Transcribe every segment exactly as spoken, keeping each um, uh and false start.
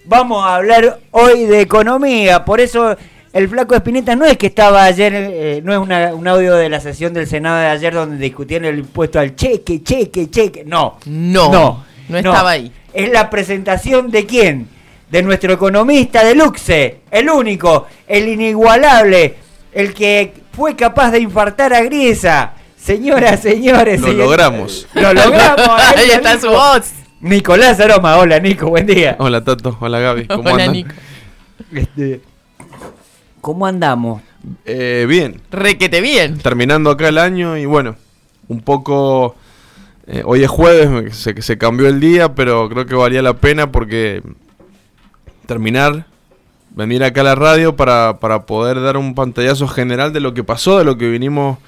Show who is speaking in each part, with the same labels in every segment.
Speaker 1: vamos a hablar hoy de economía. Por eso el Flaco Spinetta no es que estaba ayer, eh, no es una, un audio de la sesión del Senado de ayer donde discutían el impuesto al cheque, cheque, cheque. No,
Speaker 2: no, no, no estaba no. ahí.
Speaker 1: Es la presentación de quién, de nuestro economista de luxe, el único, el inigualable, el que fue capaz de infartar a Griesa. Señoras, señores,
Speaker 3: lo
Speaker 1: señor,
Speaker 3: logramos.
Speaker 1: Lo logramos.
Speaker 2: Ahí, ahí está Nico. Su voz.
Speaker 1: Nicolás Aroma, hola Nico, buen día.
Speaker 3: Hola Tato, hola Gaby, ¿cómo
Speaker 2: hola,
Speaker 3: andan?
Speaker 2: Nico.
Speaker 1: Este, ¿Cómo andamos?
Speaker 3: Eh, bien.
Speaker 2: Requete bien.
Speaker 3: Terminando acá el año y bueno, un poco... Eh, hoy es jueves, se, se cambió el día, pero creo que valía la pena porque terminar, venir acá a la radio para, para poder dar un pantallazo general de lo que pasó, de lo que vinimos...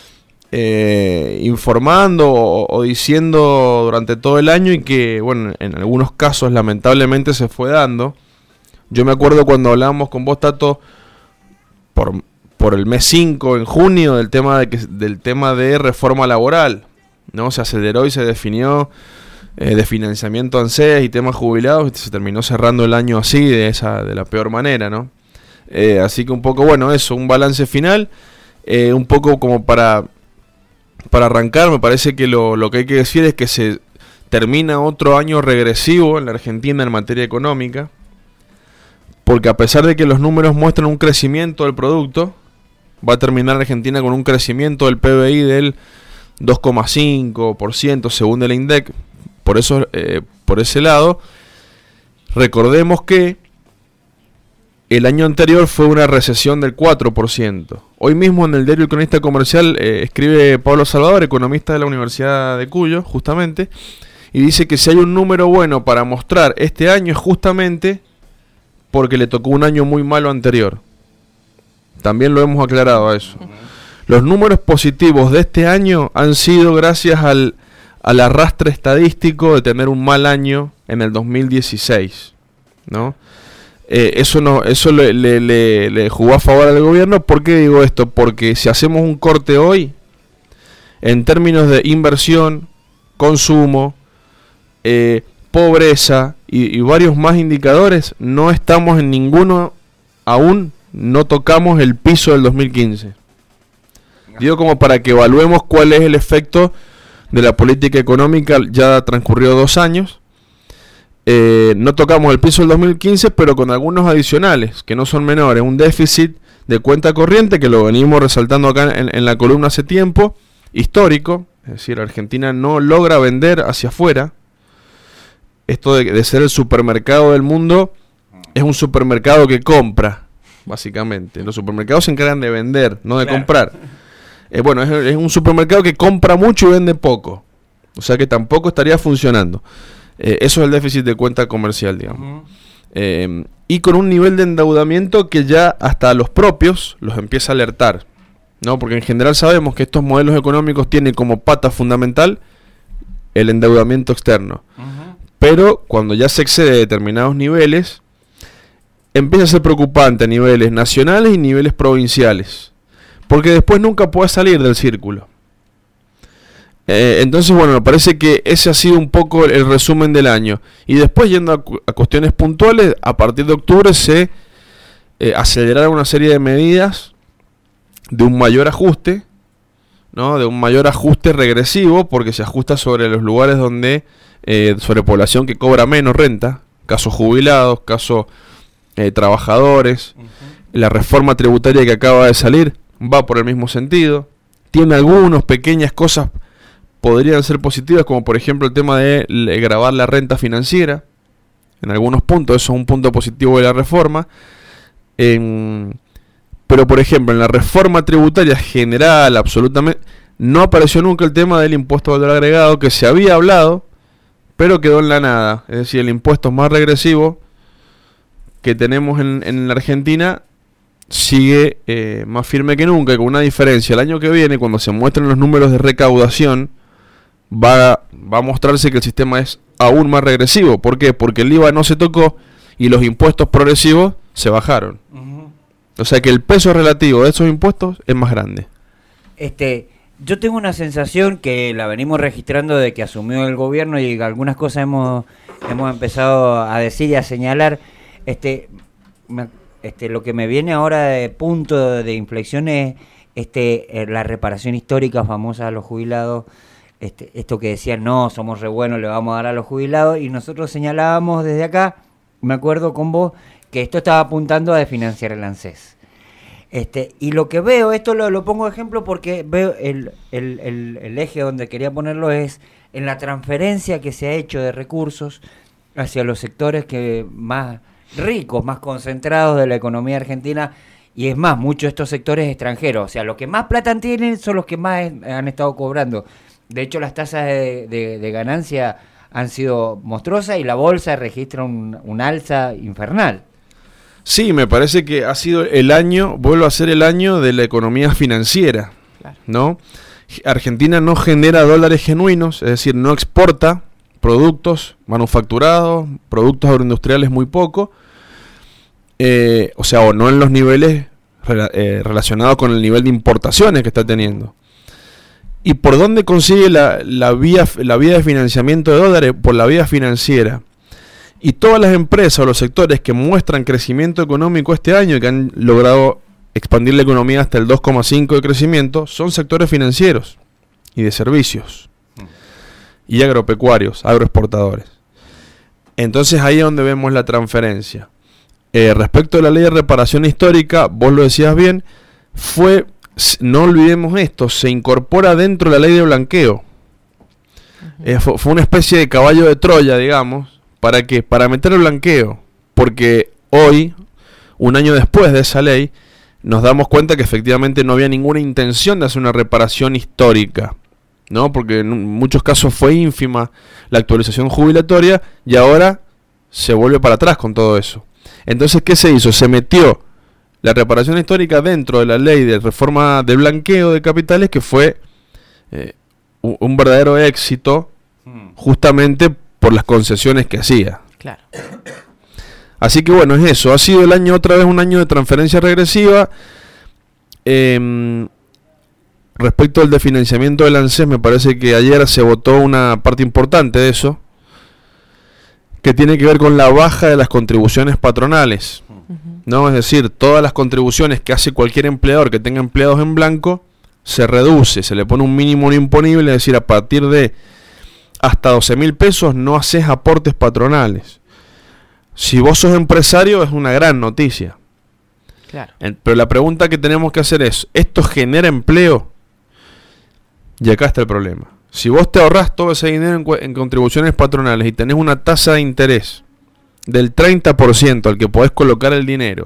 Speaker 3: Eh, informando o, o diciendo durante todo el año y que, bueno, en algunos casos lamentablemente se fue dando. Yo me acuerdo cuando hablábamos con vos, Tato, por, por el mes cinco, en junio, del tema de, que, del tema de reforma laboral, ¿no? Se aceleró y se definió eh, de financiamiento ANSES y temas jubilados y se terminó cerrando el año así, de, esa, de la peor manera, ¿no? Eh, así que un poco, bueno, eso, un balance final, eh, un poco como para... Para arrancar, me parece que lo, lo que hay que decir es que se termina otro año regresivo en la Argentina en materia económica, porque a pesar de que los números muestran un crecimiento del producto, va a terminar Argentina con un crecimiento del P B I del dos coma cinco por ciento según el INDEC. Por eso, eh, por ese lado, recordemos que el año anterior fue una recesión del cuatro por ciento. Hoy mismo en el diario El Cronista Comercial eh, escribe Pablo Salvador, economista de la Universidad de Cuyo, justamente, y dice que si hay un número bueno para mostrar este año es justamente porque le tocó un año muy malo anterior. También lo hemos aclarado a eso. Los números positivos de este año han sido gracias al, al arrastre estadístico de tener un mal año en el dos mil dieciséis, ¿no? Eh, eso no, eso le, le, le, le jugó a favor al gobierno. ¿Por qué digo esto? Porque si hacemos un corte hoy, en términos de inversión, consumo, eh, pobreza y, y varios más indicadores, no estamos en ninguno, aún no tocamos el piso del dos mil quince. Digo como para que evaluemos cuál es el efecto de la política económica. Ya transcurrió dos años. Eh, no tocamos el piso del dos mil quince, pero con algunos adicionales que no son menores. Un déficit de cuenta corriente, que lo venimos resaltando acá en, en la columna hace tiempo, histórico. Es decir, Argentina no logra vender hacia afuera. Esto de, de ser el supermercado del mundo, es un supermercado que compra, básicamente. Los supermercados se encargan de vender, no de claro. comprar. Eh, bueno, es, es un supermercado que compra mucho y vende poco. O sea que tampoco estaría funcionando. Eh, eso es el déficit de cuenta comercial, digamos. Uh-huh. Eh, y con un nivel de endeudamiento que ya hasta a los propios los empieza a alertar, ¿no? Porque en general sabemos que estos modelos económicos tienen como pata fundamental el endeudamiento externo. Uh-huh. Pero cuando ya se excede determinados niveles, empieza a ser preocupante a niveles nacionales y niveles provinciales. Porque después nunca puede salir del círculo. Eh, entonces, bueno, me parece que ese ha sido un poco el resumen del año. Y después, yendo a, cu- a cuestiones puntuales, a partir de octubre se eh, aceleraron una serie de medidas de un mayor ajuste, ¿no? De un mayor ajuste regresivo, porque se ajusta sobre los lugares donde, eh, sobre población que cobra menos renta, casos jubilados, casos eh, trabajadores. Uh-huh. La reforma tributaria que acaba de salir va por el mismo sentido. Tiene algunas pequeñas cosas podrían ser positivas, como por ejemplo el tema de gravar la renta financiera. En algunos puntos eso es un punto positivo de la reforma. En, pero por ejemplo en la reforma tributaria general absolutamente no apareció nunca el tema del impuesto al valor agregado, que se había hablado pero quedó en la nada. Es decir, el impuesto más regresivo que tenemos en, en la Argentina sigue eh, más firme que nunca, con una diferencia. El año que viene, cuando se muestren los números de recaudación, va, va a mostrarse que el sistema es aún más regresivo. ¿Por qué? Porque el I V A no se tocó y los impuestos progresivos se bajaron. Uh-huh. O sea que el peso relativo de esos impuestos es más grande.
Speaker 1: Este, yo tengo una sensación que la venimos registrando de que asumió el gobierno y algunas cosas hemos hemos empezado a decir y a señalar, este, me, este, lo que me viene ahora de punto de inflexión es este, eh, la reparación histórica famosa a los jubilados, este, esto que decían, no, somos re buenos, le vamos a dar a los jubilados, y nosotros señalábamos desde acá, me acuerdo con vos, que esto estaba apuntando a desfinanciar el ANSES. Este, y lo que veo, esto lo, lo pongo de ejemplo porque veo el, el, el, el eje donde quería ponerlo es en la transferencia que se ha hecho de recursos hacia los sectores que más ricos, más concentrados de la economía argentina, y es más, muchos de estos sectores extranjeros, o sea, los que más plata tienen son los que más han estado cobrando. De hecho, las tasas de, de, de ganancia han sido monstruosas y la bolsa registra un, un alza infernal.
Speaker 3: Sí, me parece que ha sido el año, vuelvo a ser el año de la economía financiera, claro, ¿no? Argentina no genera dólares genuinos, es decir, no exporta productos manufacturados, productos agroindustriales muy poco, eh, o sea, o no en los niveles rela- eh, relacionados con el nivel de importaciones que está teniendo. ¿Y por dónde consigue la, la, vía, la vía de financiamiento de dólares? Por la vía financiera. Y todas las empresas o los sectores que muestran crecimiento económico este año y que han logrado expandir la economía hasta el dos coma cinco de crecimiento son sectores financieros y de servicios y agropecuarios, agroexportadores. Entonces ahí es donde vemos la transferencia. Eh, respecto a la ley de reparación histórica, vos lo decías bien, fue, no olvidemos esto, se incorpora dentro de la ley de blanqueo. Uh-huh. Eh, fue, fue una especie de caballo de Troya, digamos. ¿Para qué? Para meter el blanqueo. Porque hoy, un año después de esa ley, nos damos cuenta que efectivamente no había ninguna intención de hacer una reparación histórica, ¿no? Porque en muchos casos fue ínfima la actualización jubilatoria y ahora se vuelve para atrás con todo eso. Entonces, ¿qué se hizo? Se metió la reparación histórica dentro de la ley de reforma de blanqueo de capitales, que fue eh, un, un verdadero éxito justamente por las concesiones que hacía.
Speaker 2: Claro.
Speaker 3: Así que bueno, es eso. Ha sido el año, otra vez un año de transferencia regresiva. Eh, respecto al desfinanciamiento del ANSES, me parece que ayer se votó una parte importante de eso, que tiene que ver con la baja de las contribuciones patronales. Uh-huh. ¿No? Es decir, todas las contribuciones que hace cualquier empleador que tenga empleados en blanco, se reduce, se le pone un mínimo no imponible, es decir, a partir de hasta doce mil pesos no haces aportes patronales. Si vos sos empresario es una gran noticia.
Speaker 2: Claro.
Speaker 3: Pero la pregunta que tenemos que hacer es, ¿esto genera empleo? Y acá está el problema. Si vos te ahorrás todo ese dinero en, en contribuciones patronales y tenés una tasa de interés del treinta por ciento al que podés colocar el dinero,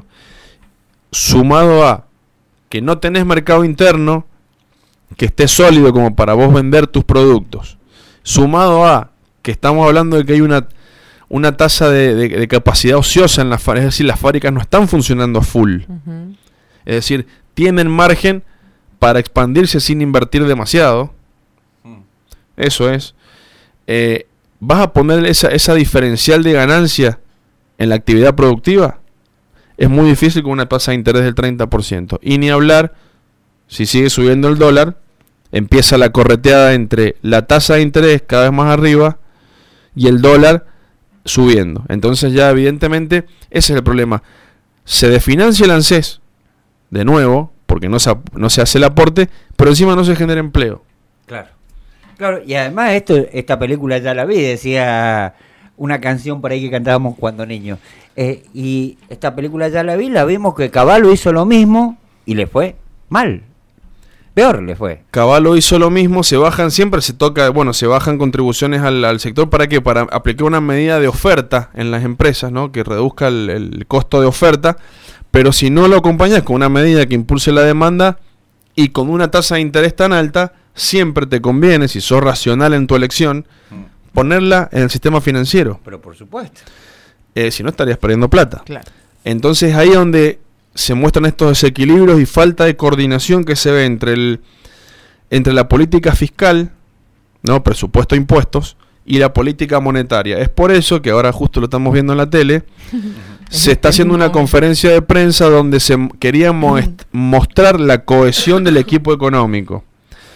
Speaker 3: sumado a que no tenés mercado interno que esté sólido como para vos vender tus productos, sumado a que estamos hablando de que hay una, una tasa de, de, de capacidad ociosa en las fábricas, es decir, las fábricas no están funcionando a full. Uh-huh. Es decir, tienen margen para expandirse sin invertir demasiado. Uh-huh. Eso es. Eh, ¿Vas a poner esa, esa diferencial de ganancia en la actividad productiva? Es muy difícil con una tasa de interés del treinta por ciento. Y ni hablar, si sigue subiendo el dólar, empieza la correteada entre la tasa de interés cada vez más arriba y el dólar subiendo. Entonces ya evidentemente ese es el problema. Se desfinancia el ANSES, de nuevo, porque no se, no se hace el aporte, pero encima no se genera empleo.
Speaker 1: Claro. Claro, y además esto, esta película ya la vi, decía una canción por ahí que cantábamos cuando niños. Eh, y esta película ya la vi, la vimos que Cavallo hizo lo mismo y le fue mal. Peor le fue.
Speaker 3: Cavallo hizo lo mismo, se bajan, siempre se toca, bueno, se bajan contribuciones al, al sector, ¿para qué? Para aplicar una medida de oferta en las empresas, ¿no? Que reduzca el, el costo de oferta, pero si no lo acompañas con una medida que impulse la demanda y con una tasa de interés tan alta, siempre te conviene, si sos racional en tu elección, ponerla en el sistema financiero.
Speaker 1: Pero por supuesto.
Speaker 3: Eh, si no estarías perdiendo plata.
Speaker 2: Claro.
Speaker 3: Entonces ahí es donde se muestran estos desequilibrios y falta de coordinación que se ve entre el entre la política fiscal, no, presupuesto e impuestos, y la política monetaria. Es por eso que ahora justo lo estamos viendo en la tele, se está haciendo una conferencia de prensa donde se quería most- mostrar la cohesión del equipo económico.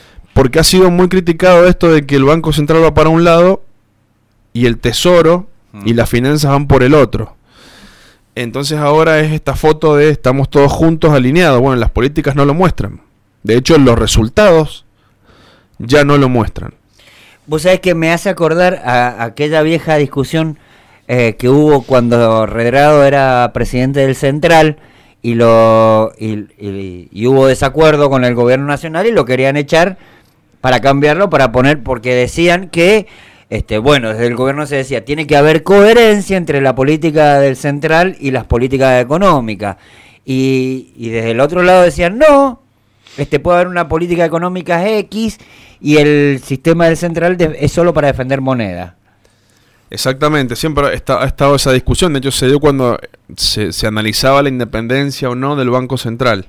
Speaker 3: Porque ha sido muy criticado esto de que el Banco Central va para un lado y el Tesoro Mm. Y las finanzas van por el otro. Entonces ahora es esta foto de estamos todos juntos alineados. Bueno, las políticas no lo muestran. De hecho, los resultados ya no lo muestran.
Speaker 1: Vos sabés que me hace acordar a, a aquella vieja discusión eh, que hubo cuando Redrado era presidente del Central y, lo, y, y, y hubo desacuerdo con el gobierno nacional y lo querían echar para cambiarlo, para poner, porque decían que, este, bueno, desde el gobierno se decía, tiene que haber coherencia entre la política del Central y las políticas económicas. Y, y desde el otro lado decían, no, este puede haber una política económica X y el sistema del Central de, es solo para defender moneda.
Speaker 3: Exactamente, siempre está, ha estado esa discusión. De hecho, se dio cuando se, se analizaba la independencia o no del Banco Central.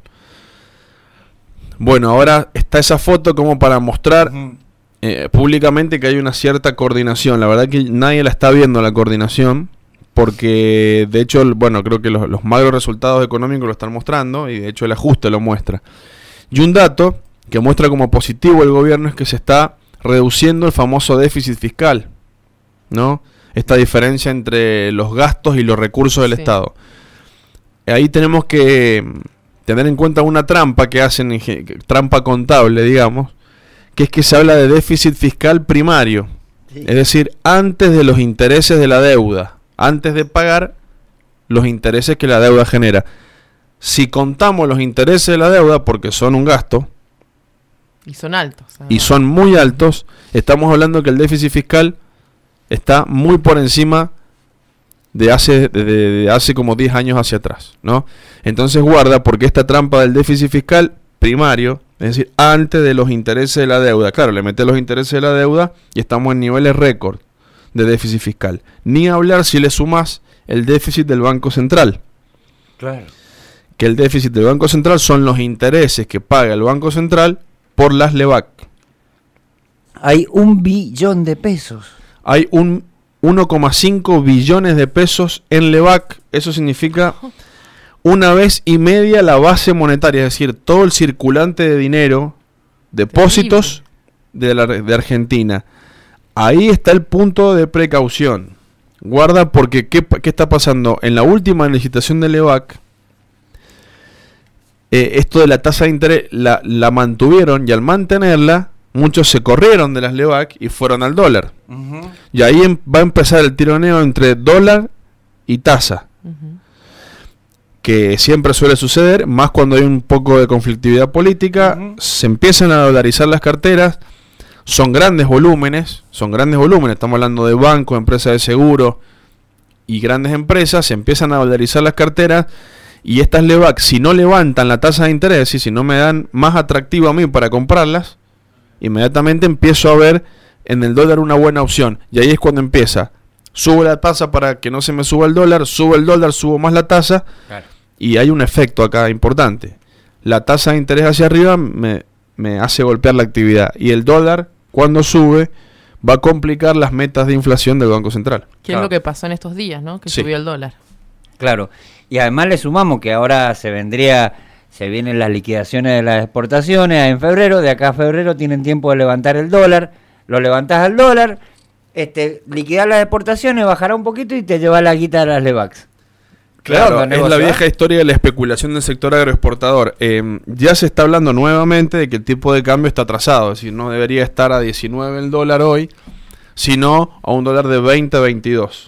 Speaker 3: Bueno, ahora está esa foto como para mostrar uh-huh. eh, públicamente que hay una cierta coordinación. La verdad que nadie la está viendo, la coordinación, porque de hecho, bueno, creo que los, los malos resultados económicos lo están mostrando y de hecho el ajuste lo muestra. Y un dato que muestra como positivo el gobierno es que se está reduciendo el famoso déficit fiscal, ¿no? Esta diferencia entre los gastos y los recursos del sí. Estado. Ahí tenemos que tener en cuenta una trampa que hacen, trampa contable, digamos, que es que se habla de déficit fiscal primario, sí. Es decir, antes de los intereses de la deuda, antes de pagar los intereses que la deuda genera. Si contamos los intereses de la deuda, porque son un gasto,
Speaker 2: y son altos, además.
Speaker 3: Y son muy altos, estamos hablando que el déficit fiscal está muy por encima de hace, de, de hace como diez años hacia atrás, ¿no? Entonces guarda, porque esta trampa del déficit fiscal primario, es decir, antes de los intereses de la deuda, claro, le mete los intereses de la deuda y estamos en niveles récord de déficit fiscal. Ni hablar si le sumas el déficit del Banco Central.
Speaker 1: Claro.
Speaker 3: Que el déficit del Banco Central son los intereses que paga el Banco Central por las LEBAC.
Speaker 1: Hay un billón de pesos.
Speaker 3: Hay un uno coma cinco billones de pesos en LEBAC. Eso significa una vez y media la base monetaria, es decir, todo el circulante de dinero, depósitos de, la, de Argentina. Ahí está el punto de precaución. Guarda, porque ¿qué, qué está pasando? En la última licitación de LEBAC, eh, esto de la tasa de interés la, la mantuvieron, y al mantenerla, muchos se corrieron de las LEBAC y fueron al dólar. Uh-huh. Y ahí em, va a empezar el tironeo entre dólar y tasa. Uh-huh. Que siempre suele suceder, más cuando hay un poco de conflictividad política. Uh-huh. Se empiezan a dolarizar las carteras. Son grandes volúmenes, son grandes volúmenes. Estamos hablando de bancos, empresas de seguro y grandes empresas. Se empiezan a dolarizar las carteras. Y estas LEBAC, si no levantan la tasa de interés y si no me dan más atractivo a mí para comprarlas, inmediatamente empiezo a ver en el dólar una buena opción. Y ahí es cuando empieza. Subo la tasa para que no se me suba el dólar, subo el dólar, subo más la tasa. Claro. Y hay un efecto acá importante. La tasa de interés hacia arriba me, me hace golpear la actividad. Y el dólar, cuando sube, va a complicar las metas de inflación del Banco Central.
Speaker 2: ¿Qué claro. es lo que pasó en estos días, no? Que sí. subió el dólar.
Speaker 1: Claro. Y además le sumamos que ahora se vendría... Se vienen las liquidaciones de las exportaciones en febrero. De acá a febrero tienen tiempo de levantar el dólar. Lo levantás al dólar, este, liquidar las exportaciones, bajará un poquito y te lleva la guita de las LEBACs.
Speaker 3: Claro, es la vieja historia de la especulación del sector agroexportador. Eh, ya se está hablando nuevamente de que el tipo de cambio está atrasado. Es decir, no debería estar a diecinueve el dólar hoy, sino a un dólar de veinte a veintidós.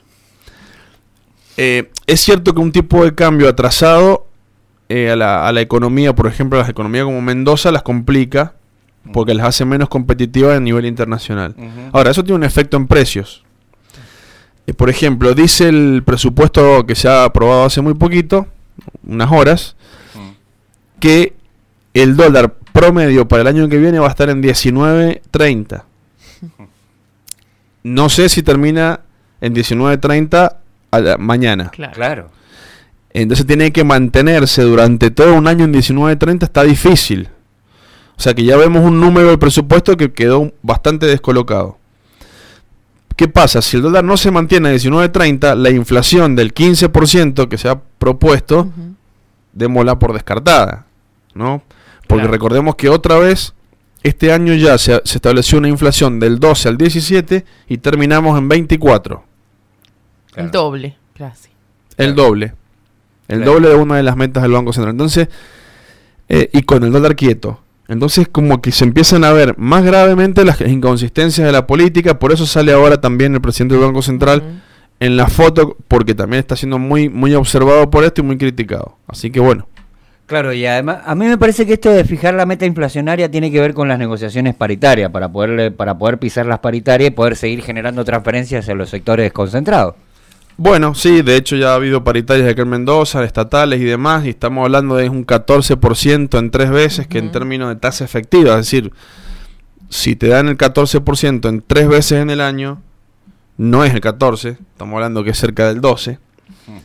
Speaker 3: Eh, es cierto que un tipo de cambio atrasado eh, a, la, a la economía, por ejemplo, a las economías como Mendoza, las complica porque las hace menos competitivas a nivel internacional. Uh-huh. Ahora, eso tiene un efecto en precios. Eh, por ejemplo, dice el presupuesto que se ha aprobado hace muy poquito, unas horas, uh-huh. que el dólar promedio para el año que viene va a estar en diecinueve treinta. Uh-huh. No sé si termina en diecinueve treinta mañana.
Speaker 1: Claro. claro.
Speaker 3: Entonces tiene que mantenerse durante todo un año en diecinueve treinta, está difícil. O sea que ya vemos un número del presupuesto que quedó bastante descolocado. ¿Qué pasa? Si el dólar no se mantiene a diecinueve treinta, la inflación del quince por ciento que se ha propuesto, uh-huh. démosla por descartada, ¿no? Porque claro. recordemos que otra vez, este año ya se, se estableció una inflación del doce al diecisiete y terminamos en veinticuatro.
Speaker 2: Claro. El doble, casi.
Speaker 3: El doble. El
Speaker 1: Claro.
Speaker 3: doble de una de las metas del Banco Central. Entonces, eh, y con el dólar quieto. Entonces, como que se empiezan a ver más gravemente las inconsistencias de la política. Por eso sale ahora también el presidente del Banco Central uh-huh. en la foto, porque también está siendo muy, muy observado por esto y muy criticado. Así que bueno.
Speaker 1: Claro, y además, a mí me parece que esto de fijar la meta inflacionaria tiene que ver con las negociaciones paritarias, para poder, para poder pisar las paritarias y poder seguir generando transferencias en los sectores desconcentrados.
Speaker 3: Bueno, sí, de hecho ya ha habido paritarias de acá en Mendoza, estatales y demás, y estamos hablando de un catorce por ciento en tres veces, uh-huh. que en términos de tasa efectiva, es decir, si te dan el catorce por ciento en tres veces en el año, no es el catorce, estamos hablando que es cerca del doce, uh-huh.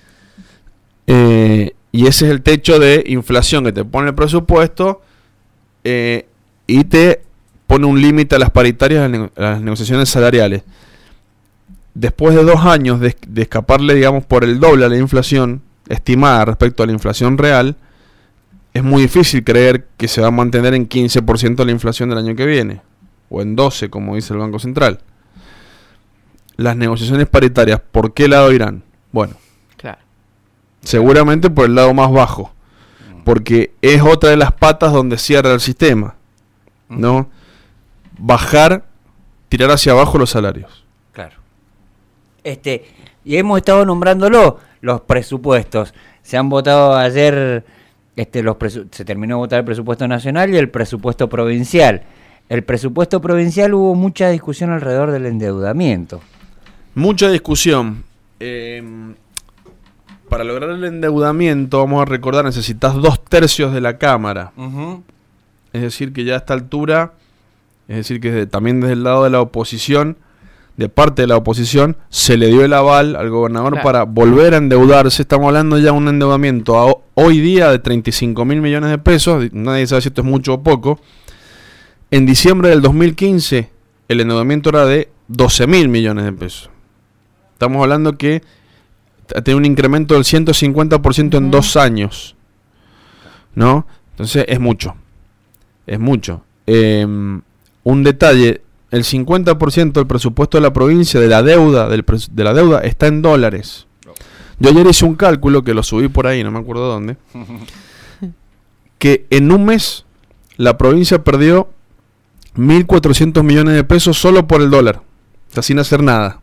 Speaker 3: eh, y ese es el techo de inflación que te pone el presupuesto eh, y te pone un límite a las paritarias, a las, nego- a las negociaciones salariales. Después de dos años de, de escaparle, digamos, por el doble a la inflación estimada respecto a la inflación real, es muy difícil creer que se va a mantener en quince por ciento la inflación del año que viene, o en doce, como dice el Banco Central. Las negociaciones paritarias, ¿por qué lado irán? Bueno,
Speaker 2: claro.
Speaker 3: seguramente por el lado más bajo, porque es otra de las patas donde cierra el sistema, ¿no? Bajar, tirar hacia abajo los salarios.
Speaker 1: Claro. Este, y hemos estado nombrándolo, los presupuestos. Se han votado ayer, este, los presu- se terminó de votar el presupuesto nacional y el presupuesto provincial. El presupuesto provincial hubo mucha discusión alrededor del endeudamiento.
Speaker 3: Mucha discusión. Eh, para lograr el endeudamiento, vamos a recordar, necesitas dos tercios de la Cámara.
Speaker 1: Uh-huh.
Speaker 3: Es decir, que ya a esta altura, es decir, que de, también desde el lado de la oposición, de parte de la oposición, se le dio el aval al gobernador claro. para volver a endeudarse. Estamos hablando ya de un endeudamiento a, hoy día de treinta y cinco mil millones de pesos. Nadie sabe si esto es mucho o poco. En diciembre del dos mil quince, el endeudamiento era de doce mil millones de pesos. Estamos hablando que tiene un incremento del ciento cincuenta por ciento en uh-huh. dos años. ¿No? Entonces es mucho. Es mucho. Eh, un detalle. El cincuenta por ciento del presupuesto de la provincia, de la deuda, del pres- de la deuda, está en dólares. Yo ayer hice un cálculo, que lo subí por ahí, no me acuerdo dónde, que en un mes la provincia perdió mil cuatrocientos millones de pesos solo por el dólar, o sea, sin hacer nada.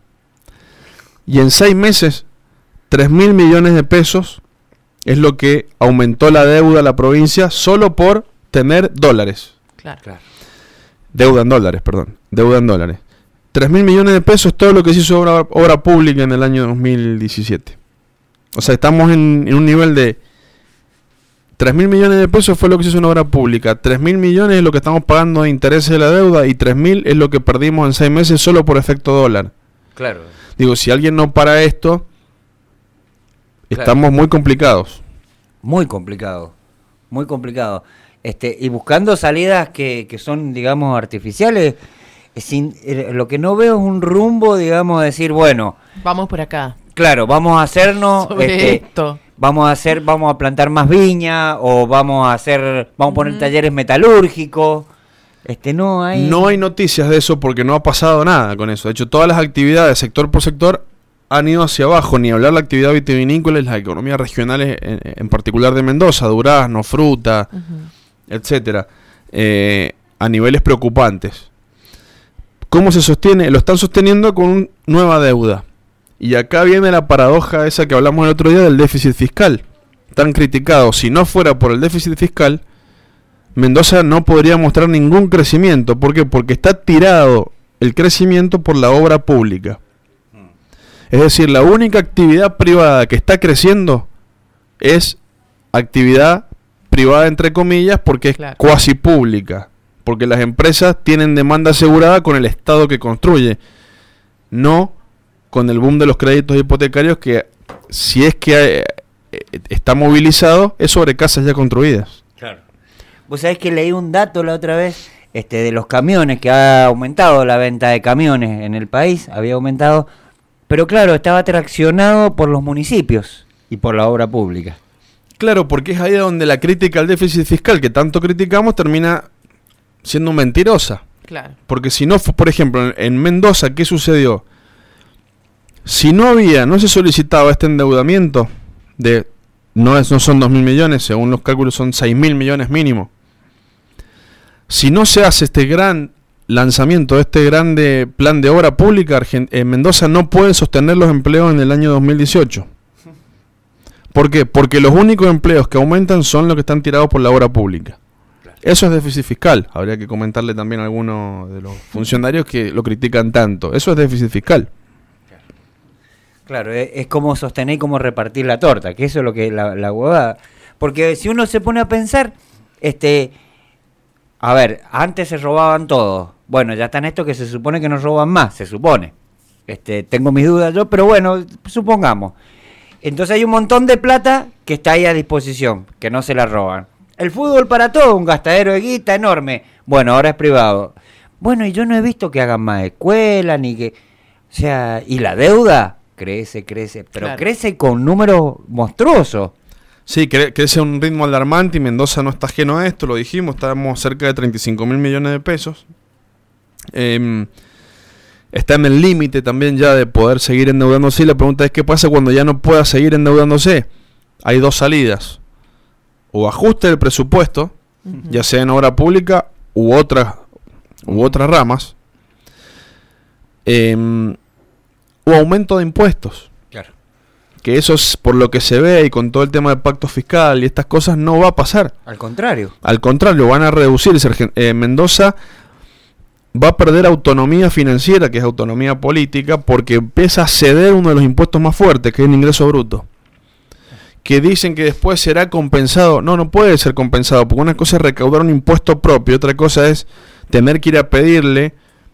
Speaker 3: Y en seis meses, tres mil millones de pesos es lo que aumentó la deuda a la provincia solo por tener dólares.
Speaker 2: Claro, claro.
Speaker 3: Deuda en dólares, perdón. Deuda en dólares. tres mil millones de pesos es todo lo que se hizo obra, obra pública en el año dos mil diecisiete. O sea, estamos en, en un nivel de tres mil millones de pesos fue lo que se hizo en obra pública. tres mil millones es lo que estamos pagando de intereses de la deuda y tres mil es lo que perdimos en seis meses solo por efecto dólar.
Speaker 1: Claro.
Speaker 3: Digo, si alguien no para esto, claro. estamos muy complicados.
Speaker 1: Muy complicado. Muy complicado. Este, y buscando salidas que, que son, digamos, artificiales, sin, eh, lo que no veo es un rumbo, digamos, de decir, bueno...
Speaker 2: Vamos por acá.
Speaker 1: Claro, vamos a hacernos...
Speaker 2: Sobre
Speaker 1: este,
Speaker 2: esto.
Speaker 1: Vamos a hacer, vamos a plantar más viña, o vamos a hacer, vamos a poner uh-huh. talleres metalúrgicos. Este, no hay...
Speaker 3: No hay noticias de eso porque no ha pasado nada con eso. De hecho, todas las actividades, sector por sector, han ido hacia abajo. Ni hablar la actividad vitivinícola y las economías regionales, en, en particular de Mendoza, durazno, fruta... Uh-huh. etcétera, eh, a niveles preocupantes. ¿Cómo se sostiene? Lo están sosteniendo con nueva deuda. Y acá viene la paradoja esa que hablamos el otro día del déficit fiscal. Tan criticado. Si no fuera por el déficit fiscal, Mendoza no podría mostrar ningún crecimiento. ¿Por qué? Porque está tirado el crecimiento por la obra pública. Es decir, la única actividad privada que está creciendo es actividad privada entre comillas porque es claro. cuasi pública, porque las empresas tienen demanda asegurada con el Estado que construye, no con el boom de los créditos hipotecarios que si es que eh, está movilizado es sobre casas ya construidas.
Speaker 1: Claro. Vos sabés que leí un dato la otra vez este, de los camiones, que ha aumentado la venta de camiones en el país, había aumentado, pero claro, estaba traccionado por los municipios y por la obra pública.
Speaker 3: Claro, porque es ahí donde la crítica al déficit fiscal que tanto criticamos termina siendo mentirosa.
Speaker 2: Claro.
Speaker 3: Porque si no, por ejemplo, en Mendoza, ¿qué sucedió? Si no había, no se solicitaba este endeudamiento de, no, es, no son dos mil millones, según los cálculos son seis mil millones mínimo. Si no se hace este gran lanzamiento de este grande plan de obra pública, Argent- eh, Mendoza no puede sostener los empleos en el año dos mil dieciocho. ¿Por qué? Porque los únicos empleos que aumentan son los que están tirados por la obra pública. Eso es déficit fiscal. Habría que comentarle también a algunos de los funcionarios que lo critican tanto. Eso es déficit fiscal.
Speaker 1: Claro, es, es como sostener y cómo repartir la torta, que eso es lo que es la, la huevada. Porque si uno se pone a pensar, este, a ver, antes se robaban todos. Bueno, ya están estos que se supone que no roban más, se supone. Este, tengo mis dudas yo, pero bueno, supongamos. Entonces hay un montón de plata que está ahí a disposición, que no se la roban. El fútbol para todo, un gastadero de guita enorme. Bueno, ahora es privado. Bueno, y yo no he visto que hagan más escuela, ni que... O sea, y la deuda crece, crece, pero
Speaker 2: Claro.
Speaker 1: crece con números monstruosos.
Speaker 3: Sí, cre- crece a un ritmo alarmante y Mendoza no está ajeno a esto, lo dijimos, estamos cerca de treinta y cinco mil millones de pesos. Eh, está en el límite también ya de poder seguir endeudándose y la pregunta es ¿qué pasa cuando ya no pueda seguir endeudándose? Hay dos salidas. O ajuste el presupuesto, uh-huh. ya sea en obra pública u otras, u otras ramas, eh, o aumento de impuestos.
Speaker 1: Claro.
Speaker 3: Que eso es por lo que se ve y con todo el tema del pacto fiscal y estas cosas no va a pasar.
Speaker 1: Al contrario.
Speaker 3: Al contrario, van a reducirse. Eh, Mendoza va a perder autonomía financiera, que es autonomía política, porque empieza a ceder uno de los impuestos más fuertes, que es el ingreso bruto. Que dicen que después será compensado. No, no puede ser compensado, porque una cosa es recaudar un impuesto propio, otra cosa es tener que ir a pedirle,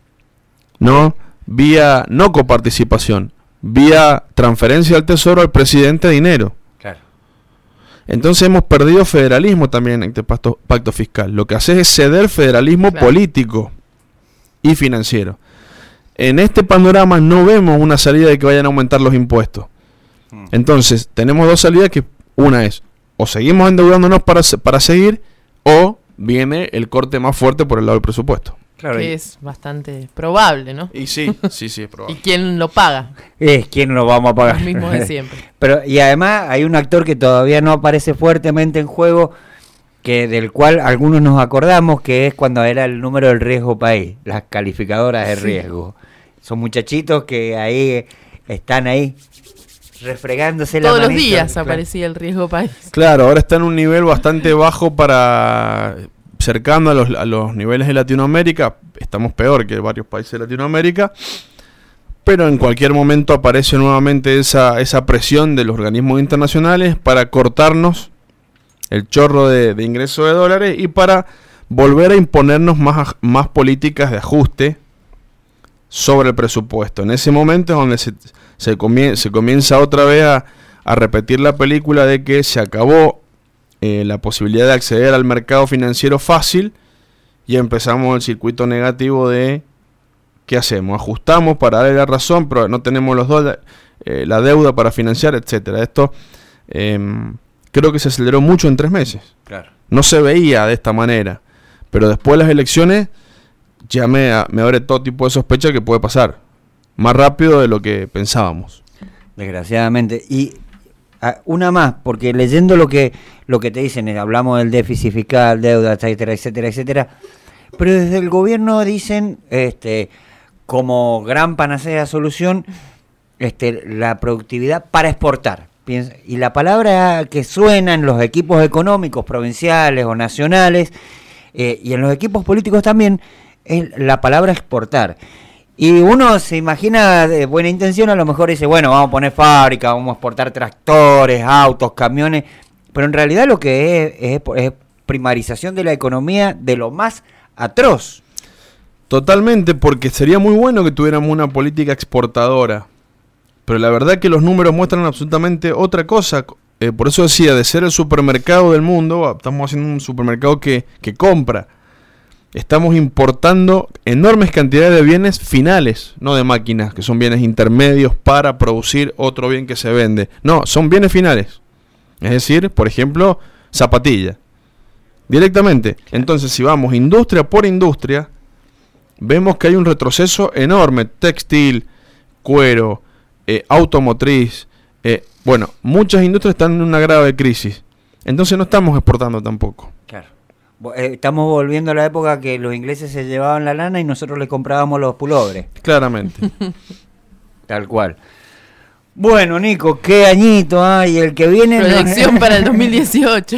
Speaker 3: ¿no? Vía no coparticipación, vía transferencia al tesoro al presidente de dinero.
Speaker 1: Claro.
Speaker 3: Entonces hemos perdido federalismo también en este pacto, pacto fiscal. Lo que hace es ceder federalismo
Speaker 2: Claro.
Speaker 3: político y financiero. En este panorama no vemos una salida de que vayan a aumentar los impuestos. Entonces, tenemos dos salidas que una es, o seguimos endeudándonos para, para seguir, o viene el corte más fuerte por el lado del presupuesto.
Speaker 1: Claro.
Speaker 2: Que
Speaker 1: Y,
Speaker 2: es bastante probable, ¿no?
Speaker 3: Y sí, sí, sí, es
Speaker 2: ¿Y
Speaker 3: probable.
Speaker 2: quién lo paga?
Speaker 1: es quién lo vamos a pagar.
Speaker 2: Los mismos de siempre.
Speaker 1: Pero, y además hay un actor que todavía no aparece fuertemente en juego, que del cual algunos nos acordamos, que es cuando era el número del riesgo país, las calificadoras de
Speaker 2: Sí.
Speaker 1: riesgo. Son muchachitos que ahí están ahí refregándose la
Speaker 2: Todos los
Speaker 1: manito.
Speaker 2: días
Speaker 1: Claro.
Speaker 2: aparecía el riesgo país.
Speaker 3: Claro, ahora está en un nivel bastante bajo para cercano a los, a los niveles de Latinoamérica. Estamos peor que varios países de Latinoamérica. Pero en cualquier momento aparece nuevamente esa, esa presión de los organismos internacionales para cortarnos el chorro de, de ingreso de dólares y para volver a imponernos más, más políticas de ajuste sobre el presupuesto. En ese momento es donde se, se, comien- se comienza otra vez a, a repetir la película de que se acabó eh, la posibilidad de acceder al mercado financiero fácil y empezamos el circuito negativo de ¿qué hacemos? Ajustamos para darle la razón, pero no tenemos los dólares, eh, la deuda para financiar, etcétera. Esto eh, creo que se aceleró mucho en tres meses.
Speaker 1: Claro.
Speaker 3: No se veía de esta manera, pero después de las elecciones ya me, me abre todo tipo de sospecha que puede pasar más rápido de lo que pensábamos.
Speaker 1: Desgraciadamente. Y a, una más, porque leyendo lo que lo que te dicen, eh, hablamos del déficit fiscal, deuda, etcétera, etcétera, etcétera, pero desde el gobierno dicen, este, como gran panacea solución, este, la productividad para exportar. Piensa, y la palabra que suena en los equipos económicos provinciales o nacionales, eh, y en los equipos políticos también, es la palabra exportar. Y uno se imagina de buena intención, a lo mejor dice, bueno, vamos a poner fábrica, vamos a exportar tractores, autos, camiones, pero en realidad lo que es es, es primarización de la economía de lo más atroz.
Speaker 3: Totalmente, porque sería muy bueno que tuviéramos una política exportadora, pero la verdad que los números muestran absolutamente otra cosa. Eh, por eso decía, de ser el supermercado del mundo, estamos haciendo un supermercado que, que compra. Estamos importando enormes cantidades de bienes finales, no de máquinas, que son bienes intermedios para producir otro bien que se vende. No, son bienes finales. Es decir, por ejemplo, zapatilla. Directamente. Entonces, si vamos industria por industria, vemos que hay un retroceso enorme. Textil, cuero, eh, automotriz, eh, bueno, muchas industrias están en una grave crisis. Entonces no estamos exportando tampoco.
Speaker 1: Claro. Estamos volviendo a la época que los ingleses se llevaban la lana y nosotros le comprábamos los pulobres.
Speaker 3: Claramente.
Speaker 1: Tal cual. Bueno, Nico, qué añito hay, el que viene...
Speaker 2: Proyección para el dos mil dieciocho.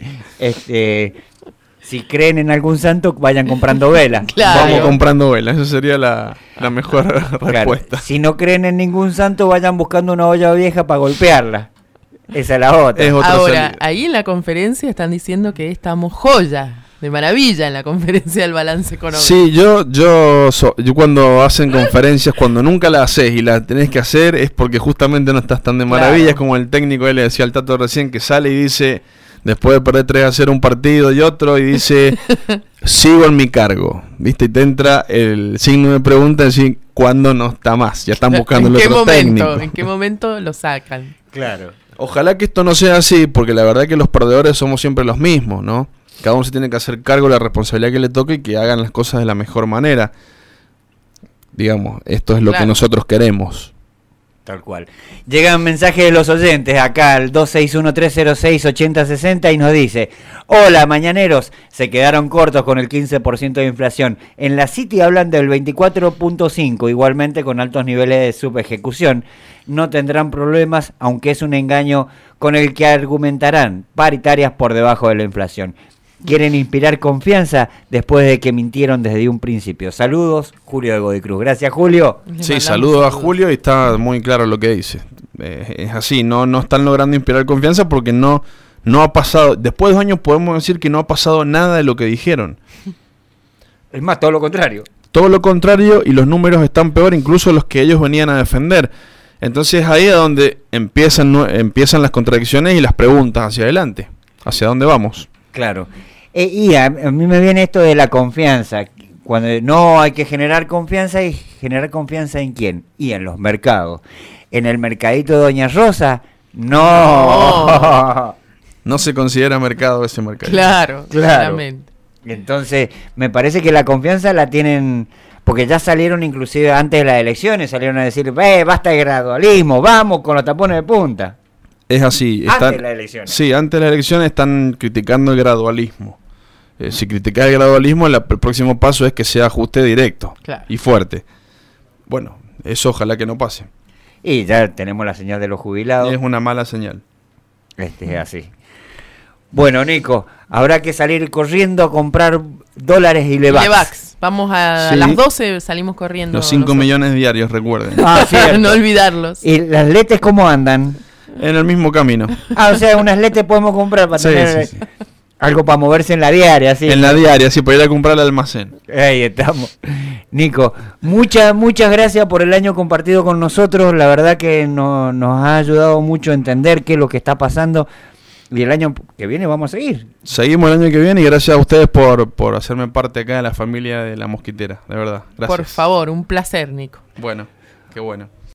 Speaker 1: Este, si creen en algún santo, vayan comprando velas.
Speaker 2: Claro.
Speaker 3: Vamos comprando velas, esa sería la, la mejor
Speaker 1: Claro.
Speaker 3: respuesta.
Speaker 1: Si no creen en ningún santo, vayan buscando una olla vieja para golpearla. Esa es la otra.
Speaker 3: Es otra
Speaker 2: Ahora,
Speaker 3: salida.
Speaker 2: ahí en la conferencia están diciendo que estamos joya, de maravilla en la conferencia del balance económico.
Speaker 3: Sí, yo, yo, so- yo cuando hacen conferencias, cuando nunca la haces y la tenés que hacer, es porque justamente no estás tan de maravilla.
Speaker 2: Claro.
Speaker 3: Es como el técnico, él le decía al Tato recién, que sale y dice, después de perder tres a cero un partido y otro, y dice, sigo en mi cargo, ¿viste? Y te entra el signo de pregunta, decir, ¿cuándo no está más? Ya están buscando
Speaker 2: ¿En
Speaker 3: el
Speaker 2: qué
Speaker 3: otro
Speaker 2: momento?
Speaker 3: técnico.
Speaker 2: ¿En qué momento lo sacan?
Speaker 1: Claro.
Speaker 3: Ojalá que esto no sea así, porque la verdad que los perdedores somos siempre los mismos, ¿no? Cada uno se tiene que hacer cargo de la responsabilidad que le toque y que hagan las cosas de la mejor manera. Digamos, esto es lo
Speaker 2: Claro.
Speaker 3: que nosotros queremos.
Speaker 1: Tal cual. Llegan mensajes de los oyentes acá al dos seis uno tres cero seis ocho cero seis cero y nos dice: hola mañaneros, se quedaron cortos con el quince por ciento de inflación. En la City hablan del veinticuatro punto cinco, igualmente con altos niveles de subejecución. No tendrán problemas, aunque es un engaño con el que argumentarán paritarias por debajo de la inflación. Quieren inspirar confianza después de que mintieron desde un principio. Saludos, Julio de Godicruz. Gracias, Julio.
Speaker 2: Le
Speaker 3: Sí,
Speaker 2: mandamos
Speaker 3: saludo a
Speaker 2: saludos.
Speaker 3: Julio y está muy claro lo que dice. Eh, es así, no, no están logrando inspirar confianza porque no, no ha pasado, después de dos años podemos decir que no ha pasado nada de lo que dijeron.
Speaker 1: Es más, todo lo contrario.
Speaker 3: Todo lo contrario, y los números están peor, incluso los que ellos venían a defender. Entonces ahí es donde empiezan, nue- empiezan las contradicciones y las preguntas hacia adelante. ¿Hacia dónde vamos?
Speaker 1: Claro. Eh, y a, a mí me viene esto de la confianza. Cuando no hay que generar confianza, y generar confianza en quién? Y en los mercados. En el mercadito de Doña Rosa, no.
Speaker 3: No se considera mercado ese mercado.
Speaker 2: Claro,
Speaker 1: Claro.
Speaker 2: claramente.
Speaker 1: Entonces, me parece que la confianza la tienen, porque ya salieron inclusive antes de las elecciones, salieron a decir, eh, basta de gradualismo, vamos con los tapones de punta.
Speaker 3: Es así.
Speaker 1: Antes
Speaker 3: están-
Speaker 1: de las elecciones.
Speaker 3: Sí, antes de las elecciones están criticando el gradualismo. Eh, si criticas el gradualismo, la- el próximo paso es que sea ajuste directo
Speaker 2: Claro.
Speaker 3: y fuerte. Bueno, eso ojalá que no pase.
Speaker 1: Y ya tenemos la señal de los jubilados.
Speaker 3: Es una mala señal.
Speaker 1: Este es así. Bueno, Nico, habrá que salir corriendo a comprar dólares y Levax.
Speaker 2: Levax. Vamos a,
Speaker 3: Sí.
Speaker 2: a las doce, salimos corriendo.
Speaker 3: Los cinco
Speaker 2: nosotros.
Speaker 3: millones diarios, recuerden.
Speaker 1: Ah, cierto.
Speaker 2: No olvidarlos.
Speaker 1: ¿Y las letes cómo andan?
Speaker 3: En el mismo camino.
Speaker 1: Ah, o sea, unas letes podemos comprar para
Speaker 3: Sí,
Speaker 1: tener
Speaker 3: sí, sí.
Speaker 1: algo para moverse en la diaria, así.
Speaker 3: En la diaria, sí, para ir a comprar al almacén.
Speaker 1: Ahí estamos. Nico, muchas, muchas gracias por el año compartido con nosotros. La verdad que no- nos ha ayudado mucho a entender qué es lo que está pasando. Y el año que viene vamos a seguir.
Speaker 3: Seguimos el año que viene y gracias a ustedes por, por hacerme parte acá de la familia de La Mosquitera, de verdad. Gracias.
Speaker 2: Por favor, un placer, Nico.
Speaker 3: Bueno, qué bueno.